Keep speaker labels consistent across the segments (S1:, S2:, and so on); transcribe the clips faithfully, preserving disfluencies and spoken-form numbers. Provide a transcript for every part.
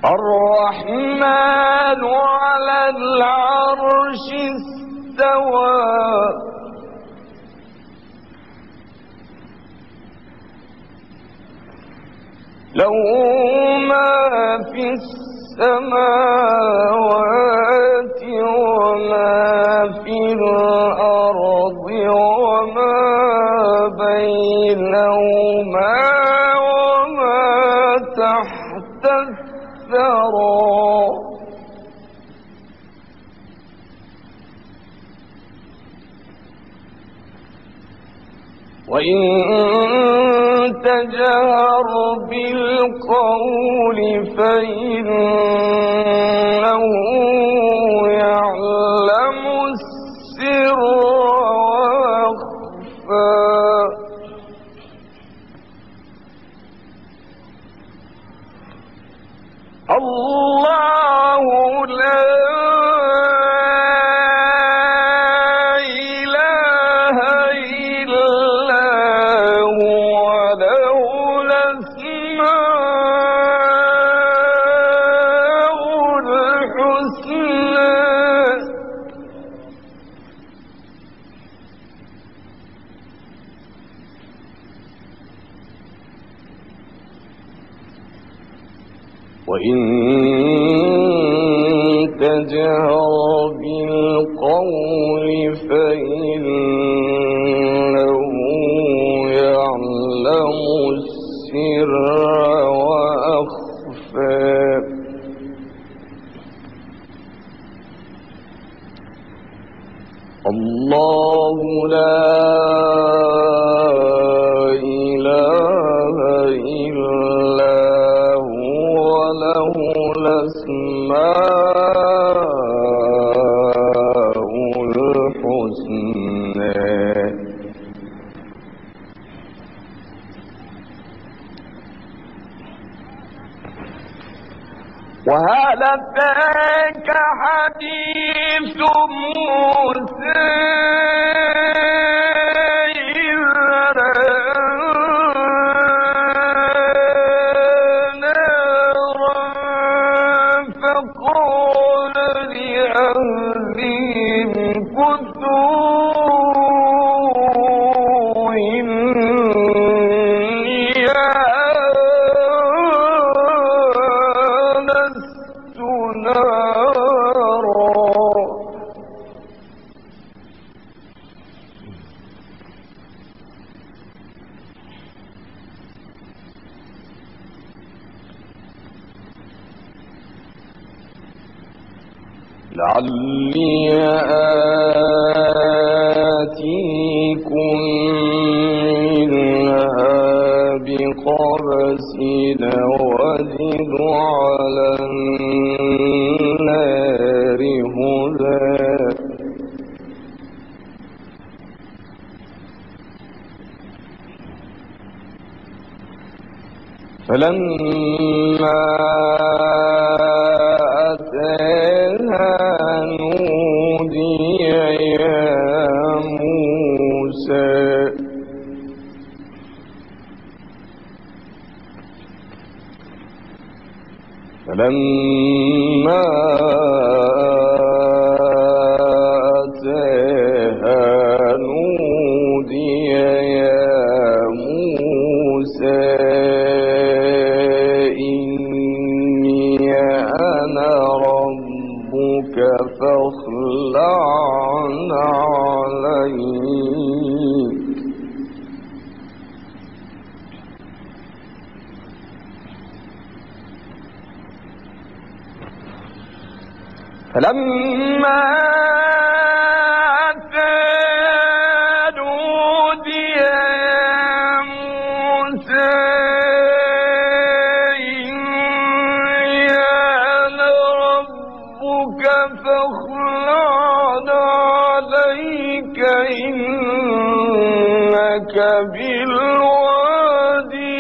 S1: الرحمن على العرش استوى له ما في السماوات وما في الأرض وما بينهما وما تحت الثرى وإن تجهر بالقول فإنه يعلم السر وأخفى الله لا وإن تجهر بالقول فإنه يعلم السر وأخفى الله لا إله إلا له الأسماء الحسنى وهل أتاك حديث موسى لعلي آتيكم منها بقبس وزد على النار هدى فلما أتاها نودي يا موسى فلما أتاها نودي يا موسى فاخلع عليك فلما أتى نودي يا موسى إني أنا ربك فاخلع عليك إنك بالوادي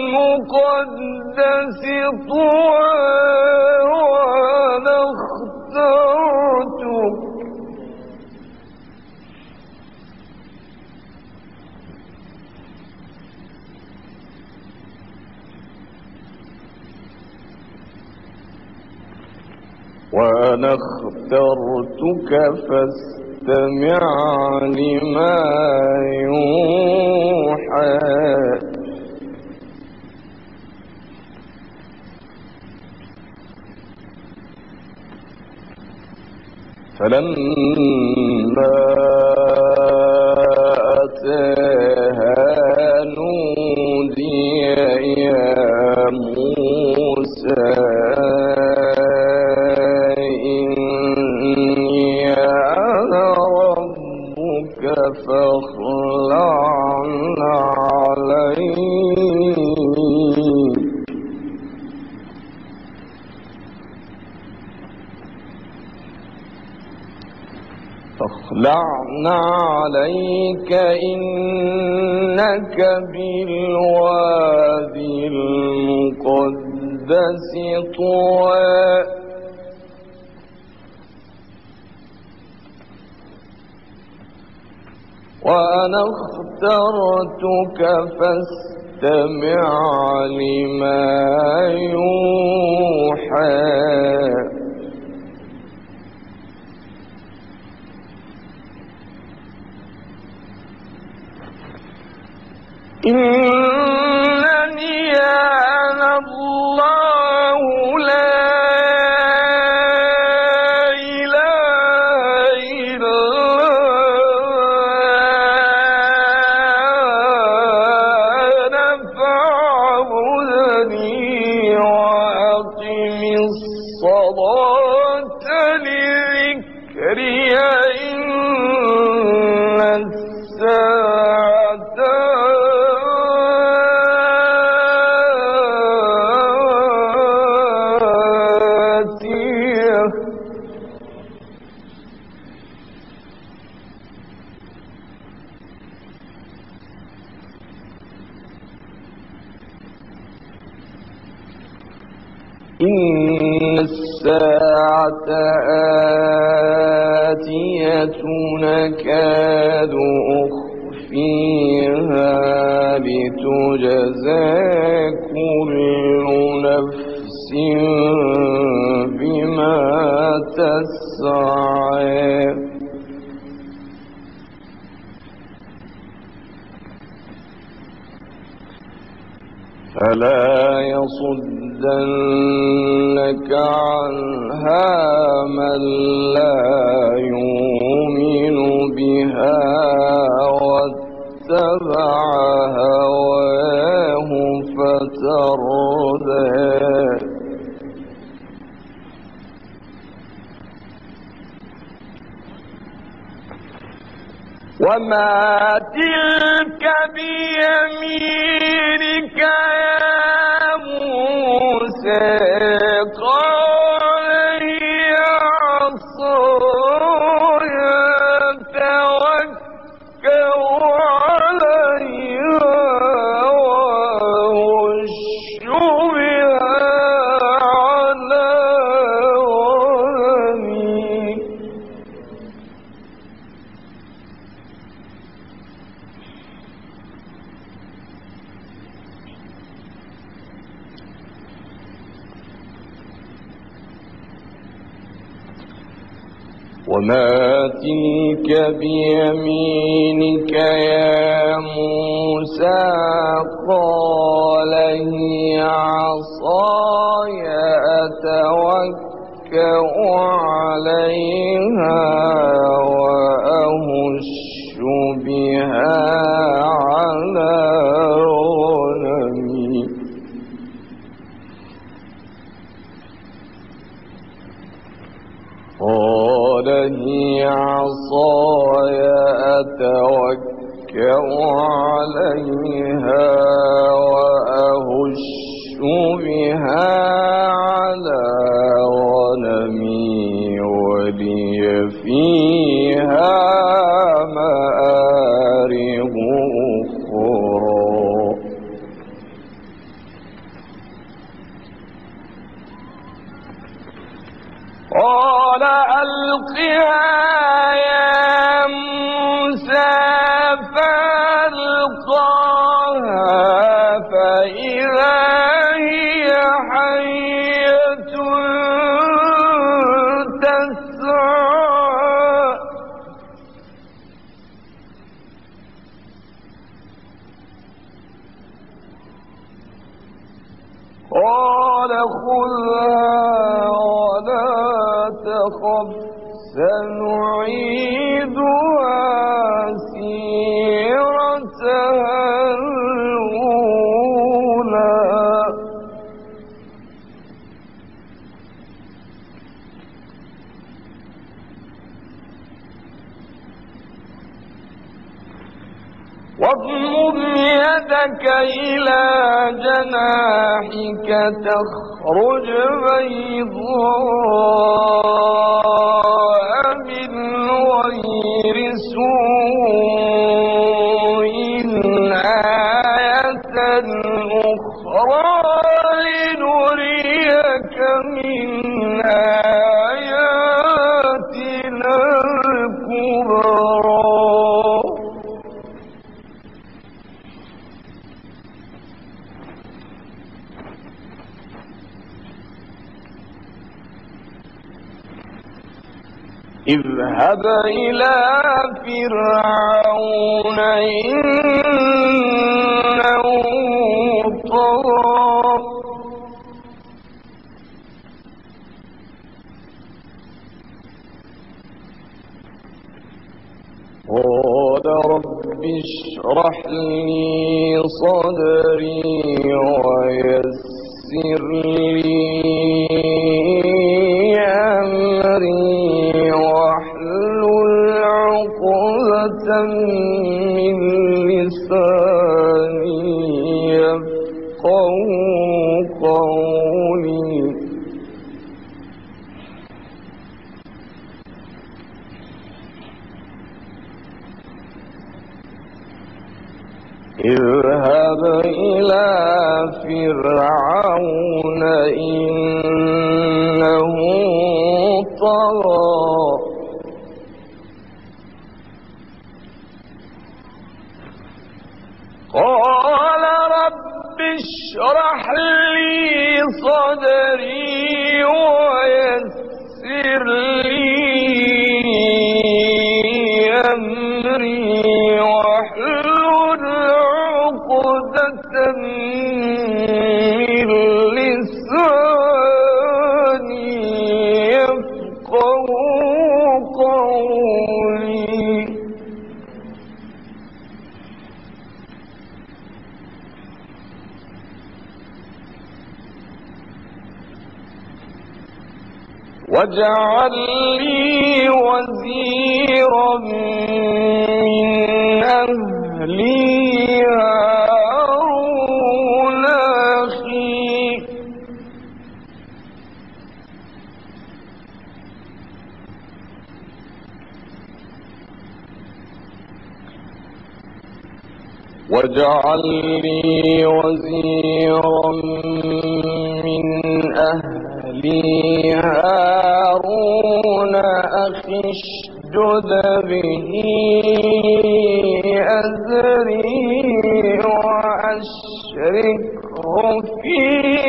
S1: المقدس طوى وأنا اخترتك وأنا اخترتك فاستمع لما يوحى فلما أتاها نودي يا موسى إني أنا ربك فاخلع عليك فاخلعنا عليك إنك بالوادي المقدس طوى وأنا اخترتك فاستمع لما يوحى إنني أنا الله لا إله إلا أنا فاعبدني وأقم الصلاة لذكري إن الساعة إن الساعة آتية نكاد أخفيها لتجزى كل نفس بما تسعى فلا يصدنك عنها من لا يؤمن بها واتبع هواه فتردى وما تلك بيمينك يا موسى قال هي عصاي أتوكأ عليها وأهش بها على غنمي وما تلك بيمينك يا موسى قال هي عصاي أتوكأ عليها وأهش بها على غنمي قال هي عصاي أتوكأ عليها وأهش بها على غنمي ولي فيها مآرب أخرى قال ألقها يا موسى فألقاها فإذا هي حية قال خذها ولا تخف سنعيدها سيرتها الأولى. واضمم يدك إلى جناحك تخرج بيضاء من غير سوء آية أخرى لنريك من آياتنا الكبرى. اذهب إلى فرعون إنه طغى قال رب اشرح لي صدري ويسر لي أمري واحلل عقدة من لساني يفقهوا قولي. اذهب إلى فرعون إنه طغى قال رب اشرح لي صدري ويسر لي أمري واحلل عقدة من لساني يفقهوا قولي. واجعل لي وزيرا من أهلي هارون أخي واجعل لي وزيرا من أهلي هارون أخي اشدد به أزري وأشركه في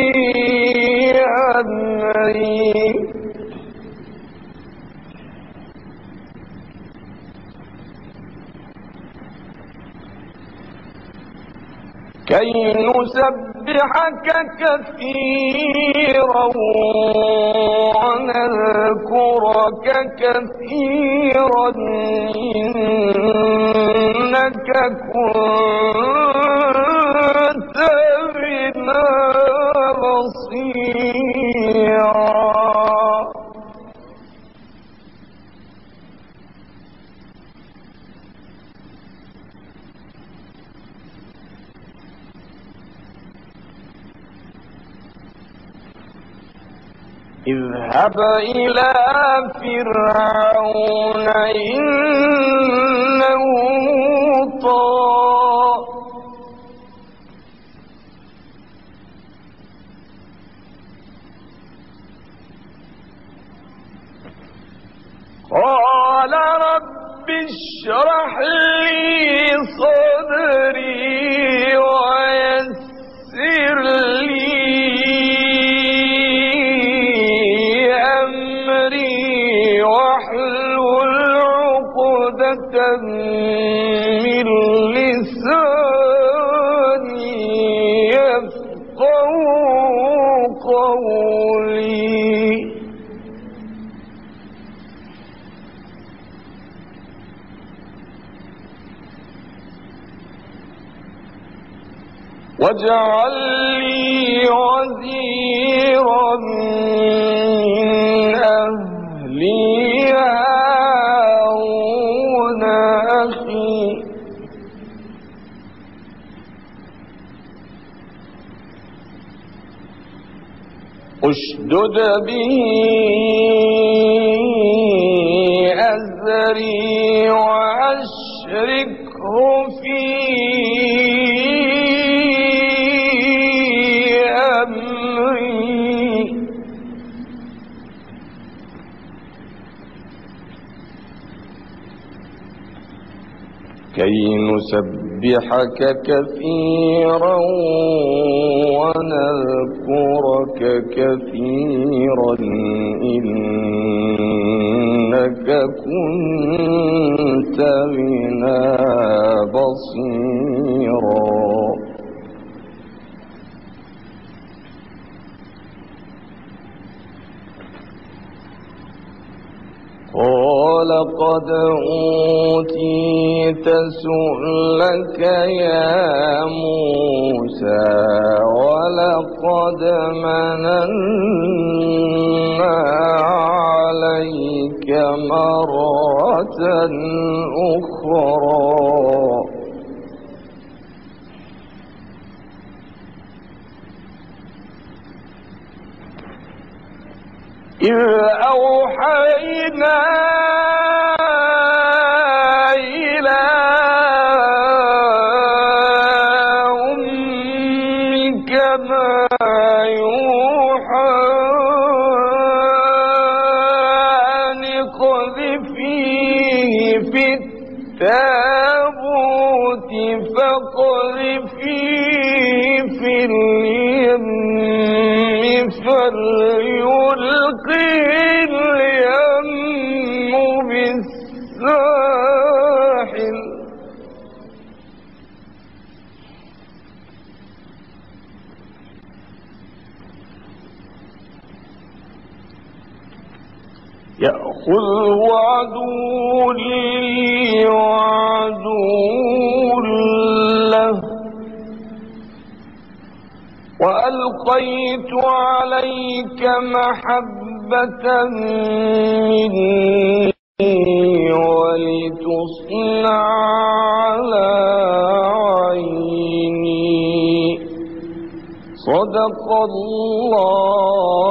S1: أمري كي نسبحك كثيرا ونذكرك كثيرا إنك كنت بنا بصيرا. اذهب إلى فرعون إنه طغى قال رب اشرح لي صدري ويسر لي من لساني يفقهوا قولي واجعل لي وزيرا من أهلي هارون أخي اشدد به أزري وأشركه في كي نسبحك كثيرا ونذكرك كثيرا إنك كنت بنا بصيرا قال قد أوتيت سؤلك يا موسى ولقد مننا عليك مرة أخرى إذ أوحينا إلى أمك ما يوحى أن اقذفيه في التابوت فاقذفيه في اليم فليلقيه اليم بالساحل يأخذه عدو لي وعدو له وألقيت عليك محبة مني ولتصنع على عيني صدق الله